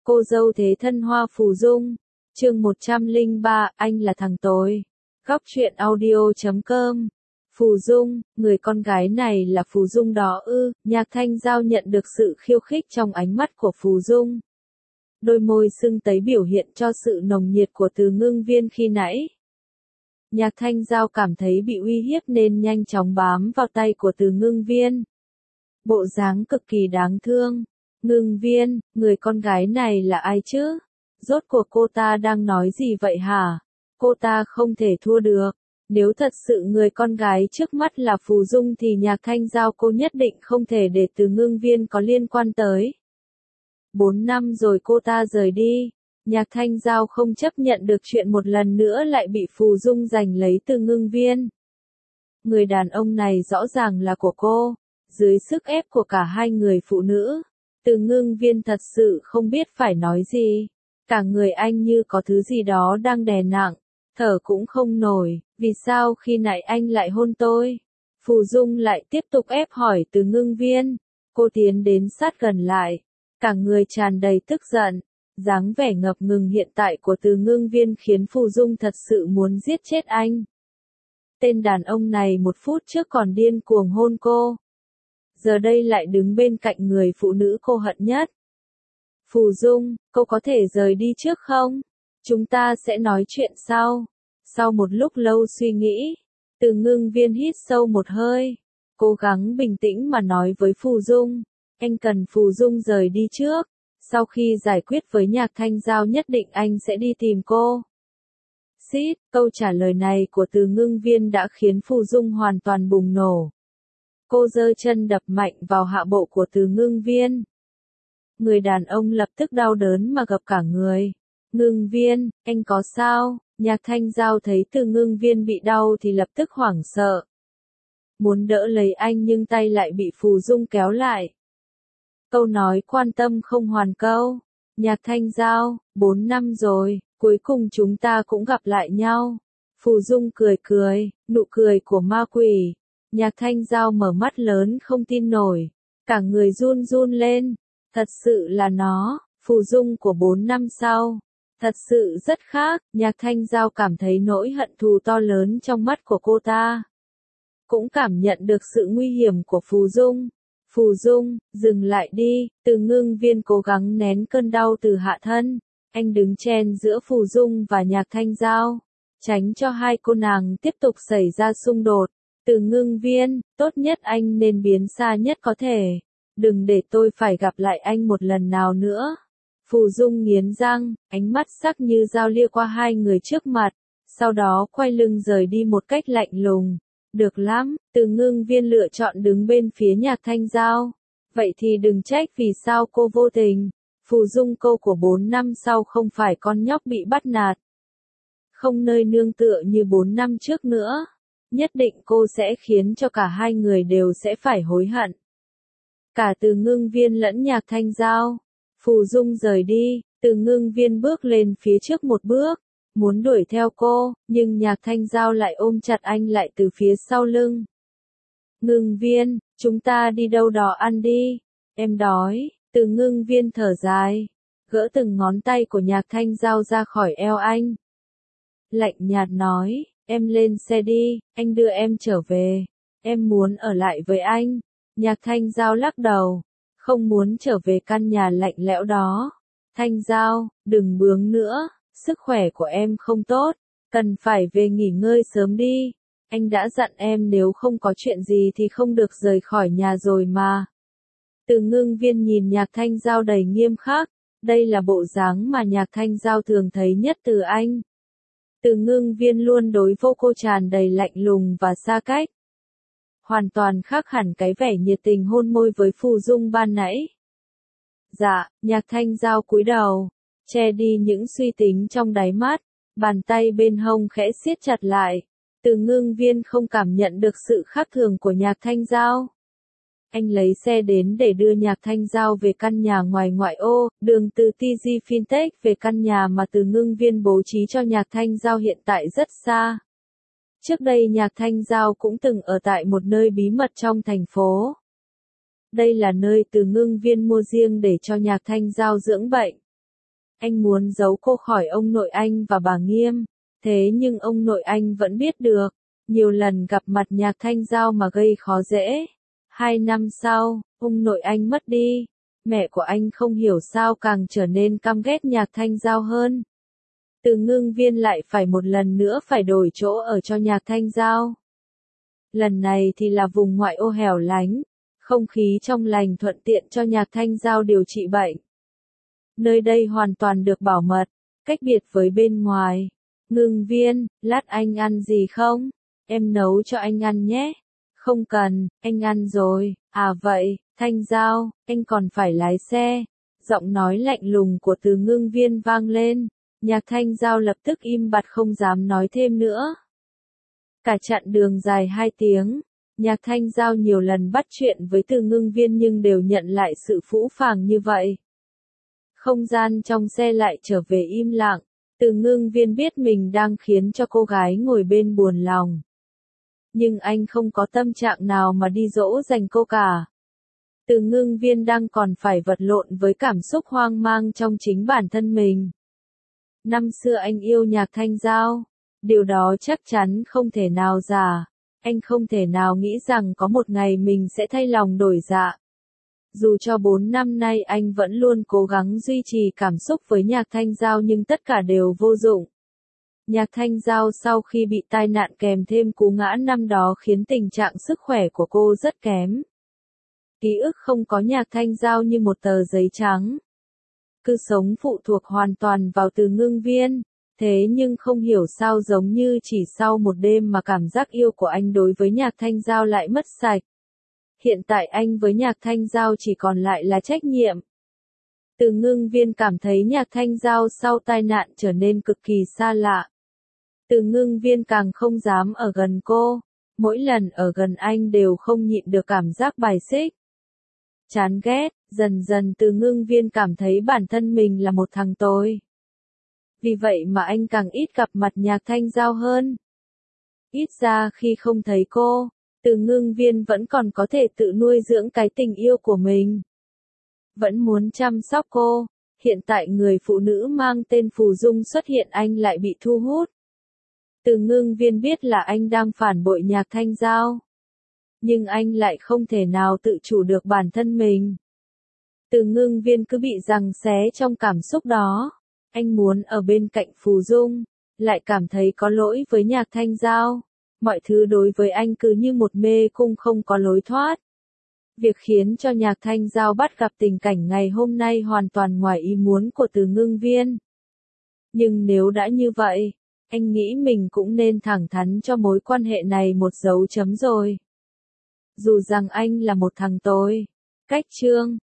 Cô dâu thế thân Hoa Phù Dung. Chương 103, anh là thằng tồi. Góc truyện audio.com. Phù Dung, người con gái này là Phù Dung đó ư? Nhạc Thanh Giao nhận được sự khiêu khích trong ánh mắt của Phù Dung. Đôi môi sưng tấy biểu hiện cho sự nồng nhiệt của Từ Ngưng Viên khi nãy. Nhạc Thanh Giao cảm thấy bị uy hiếp nên nhanh chóng bám vào tay của Từ Ngưng Viên. Bộ dáng cực kỳ đáng thương. Ngưng Viên, người con gái này là ai chứ? Rốt cuộc cô ta đang nói gì vậy hả? Cô ta không thể thua được. Nếu thật sự người con gái trước mắt là Phù Dung thì Nhạc Thanh Giao cô nhất định không thể để Từ Ngưng Viên có liên quan tới. 4 năm rồi cô ta rời đi. Nhạc Thanh Giao không chấp nhận được chuyện một lần nữa lại bị Phù Dung giành lấy Từ Ngưng Viên. Người đàn ông này rõ ràng là của cô. Dưới sức ép của cả hai người phụ nữ, Từ Ngưng Viên thật sự không biết phải nói gì. Cả người anh như có thứ gì đó đang đè nặng, thở cũng không nổi. Vì sao khi nãy anh lại hôn tôi? Phù Dung lại tiếp tục ép hỏi Từ Ngưng Viên. Cô tiến đến sát gần lại, cả người tràn đầy tức giận. Dáng vẻ ngập ngừng hiện tại của Từ Ngưng Viên khiến Phù Dung thật sự muốn giết chết anh. Tên đàn ông này một phút trước còn điên cuồng hôn cô, giờ đây lại đứng bên cạnh người phụ nữ cô hận nhất. Phù Dung, cô có thể rời đi trước không? Chúng ta sẽ nói chuyện sau. Sau một lúc lâu suy nghĩ, Từ Ngưng Viên hít sâu một hơi, cố gắng bình tĩnh mà nói với Phù Dung. Anh cần Phù Dung rời đi trước. Sau khi giải quyết với Nhạc Thanh Giao nhất định anh sẽ đi tìm cô. Xít, câu trả lời này của Từ Ngưng Viên đã khiến Phù Dung hoàn toàn bùng nổ. Cô giơ chân đập mạnh vào hạ bộ của Từ Ngưng Viên. Người đàn ông lập tức đau đớn mà gập cả người. Ngưng Viên, anh có sao? Nhạc Thanh Giao thấy Từ Ngưng Viên bị đau thì lập tức hoảng sợ. Muốn đỡ lấy anh nhưng tay lại bị Phù Dung kéo lại. Câu nói quan tâm không hoàn câu. Nhạc Thanh Giao, 4 năm rồi, cuối cùng chúng ta cũng gặp lại nhau. Phù Dung cười cười, nụ cười của ma quỷ. Nhạc Thanh Giao mở mắt lớn không tin nổi, cả người run run lên. Thật sự là nó, Phù Dung của 4 năm sau. Thật sự rất khác. Nhạc Thanh Giao cảm thấy nỗi hận thù to lớn trong mắt của cô ta. Cũng cảm nhận được sự nguy hiểm của Phù Dung. Phù Dung, dừng lại đi. Từ Ngưng Viên cố gắng nén cơn đau từ hạ thân. Anh đứng chen giữa Phù Dung và Nhạc Thanh Giao, tránh cho hai cô nàng tiếp tục xảy ra xung đột. Từ Ngưng Viên, tốt nhất anh nên biến xa nhất có thể. Đừng để tôi phải gặp lại anh một lần nào nữa. Phù Dung nghiến răng, ánh mắt sắc như dao lia qua hai người trước mặt, sau đó quay lưng rời đi một cách lạnh lùng. Được lắm, Từ Ngưng Viên lựa chọn đứng bên phía Nhạc Thanh Giao. Vậy thì đừng trách vì sao cô vô tình. Phù Dung câu của 4 năm sau không phải con nhóc bị bắt nạt, không nơi nương tựa như 4 năm trước nữa. Nhất định cô sẽ khiến cho cả hai người đều sẽ phải hối hận. Cả Từ Ngưng Viên lẫn Nhạc Thanh Giao. Phù Dung rời đi, Từ Ngưng Viên bước lên phía trước một bước, muốn đuổi theo cô, nhưng Nhạc Thanh Giao lại ôm chặt anh lại từ phía sau lưng. Ngưng Viên, chúng ta đi đâu đó ăn đi, em đói. Từ Ngưng Viên thở dài, gỡ từng ngón tay của Nhạc Thanh Giao ra khỏi eo anh. Lạnh nhạt nói, em lên xe đi, anh đưa em trở về. Em muốn ở lại với anh. Nhạc Thanh Giao lắc đầu, không muốn trở về căn nhà lạnh lẽo đó. Thanh Giao, đừng bướng nữa, sức khỏe của em không tốt, cần phải về nghỉ ngơi sớm đi. Anh đã dặn em nếu không có chuyện gì thì không được rời khỏi nhà rồi mà. Từ Ngưng Viên nhìn Nhạc Thanh Giao đầy nghiêm khắc, đây là bộ dáng mà Nhạc Thanh Giao thường thấy nhất từ anh. Từ Ngưng Viên luôn đối vô cô tràn đầy lạnh lùng và xa cách. Hoàn toàn khác hẳn cái vẻ nhiệt tình hôn môi với Phù Dung ban nãy. Dạ, Nhạc Thanh Giao cúi đầu, che đi những suy tính trong đáy mắt, bàn tay bên hông khẽ siết chặt lại. Từ Ngưng Viên không cảm nhận được sự khác thường của Nhạc Thanh Giao. Anh lấy xe đến để đưa Nhạc Thanh Giao về căn nhà ngoài ngoại ô, đường từ TG Fintech về căn nhà mà Từ Ngưng Viên bố trí cho Nhạc Thanh Giao hiện tại rất xa. Trước đây Nhạc Thanh Giao cũng từng ở tại một nơi bí mật trong thành phố. Đây là nơi Từ Ngưng Viên mua riêng để cho Nhạc Thanh Giao dưỡng bệnh. Anh muốn giấu cô khỏi ông nội anh và bà Nghiêm, thế nhưng ông nội anh vẫn biết được. Nhiều lần gặp mặt Nhạc Thanh Giao mà gây khó dễ. 2 năm sau, ông nội anh mất đi. Mẹ của anh không hiểu sao càng trở nên căm ghét Nhạc Thanh Giao hơn. Từ Ngưng Viên lại phải một lần nữa phải đổi chỗ ở cho Nhạc Thanh Giao. Lần này thì là vùng ngoại ô hẻo lánh, không khí trong lành thuận tiện cho Nhạc Thanh Giao điều trị bệnh. Nơi đây hoàn toàn được bảo mật, cách biệt với bên ngoài. Ngưng Viên, lát anh ăn gì không? Em nấu cho anh ăn nhé. Không cần, anh ăn rồi. À vậy, Thanh Giao, anh còn phải lái xe. Giọng nói lạnh lùng của Từ Ngưng Viên vang lên. Nhạc Thanh Giao lập tức im bặt không dám nói thêm nữa. Cả chặng đường dài 2 tiếng, Nhạc Thanh Giao nhiều lần bắt chuyện với Từ Ngưng Viên nhưng đều nhận lại sự phũ phàng như vậy. Không gian trong xe lại trở về im lặng. Từ Ngưng Viên biết mình đang khiến cho cô gái ngồi bên buồn lòng. Nhưng anh không có tâm trạng nào mà đi dỗ dành cô cả. Từ Ngưng Viên đang còn phải vật lộn với cảm xúc hoang mang trong chính bản thân mình. Năm xưa anh yêu Nhạc Thanh Giao. Điều đó chắc chắn không thể nào giả. Anh không thể nào nghĩ rằng có một ngày mình sẽ thay lòng đổi dạ. Dù cho 4 năm nay anh vẫn luôn cố gắng duy trì cảm xúc với Nhạc Thanh Giao nhưng tất cả đều vô dụng. Nhạc Thanh Giao sau khi bị tai nạn kèm thêm cú ngã năm đó khiến tình trạng sức khỏe của cô rất kém. Ký ức không có Nhạc Thanh Giao như một tờ giấy trắng. Cứ sống phụ thuộc hoàn toàn vào Từ Ngưng Viên. Thế nhưng không hiểu sao giống như chỉ sau một đêm mà cảm giác yêu của anh đối với Nhạc Thanh Giao lại mất sạch. Hiện tại anh với Nhạc Thanh Giao chỉ còn lại là trách nhiệm. Từ Ngưng Viên cảm thấy Nhạc Thanh Giao sau tai nạn trở nên cực kỳ xa lạ. Từ Ngưng Viên càng không dám ở gần cô. Mỗi lần ở gần anh đều không nhịn được cảm giác bài xích. Chán ghét, dần dần Từ Ngưng Viên cảm thấy bản thân mình là một thằng tồi. Vì vậy mà anh càng ít gặp mặt Nhạc Thanh Giao hơn. Ít ra khi không thấy cô, Từ Ngưng Viên vẫn còn có thể tự nuôi dưỡng cái tình yêu của mình. Vẫn muốn chăm sóc cô. Hiện tại người phụ nữ mang tên Phù Dung xuất hiện anh lại bị thu hút. Từ Ngưng Viên biết là anh đang phản bội Nhạc Thanh Giao. Nhưng anh lại không thể nào tự chủ được bản thân mình. Từ Ngưng Viên cứ bị giằng xé trong cảm xúc đó. Anh muốn ở bên cạnh Phù Dung, lại cảm thấy có lỗi với Nhạc Thanh Giao. Mọi thứ đối với anh cứ như một mê cung không có lối thoát. Việc khiến cho Nhạc Thanh Giao bắt gặp tình cảnh ngày hôm nay hoàn toàn ngoài ý muốn của Từ Ngưng Viên. Nhưng nếu đã như vậy, anh nghĩ mình cũng nên thẳng thắn cho mối quan hệ này một dấu chấm rồi. Dù rằng anh là một thằng tồi. Cách chương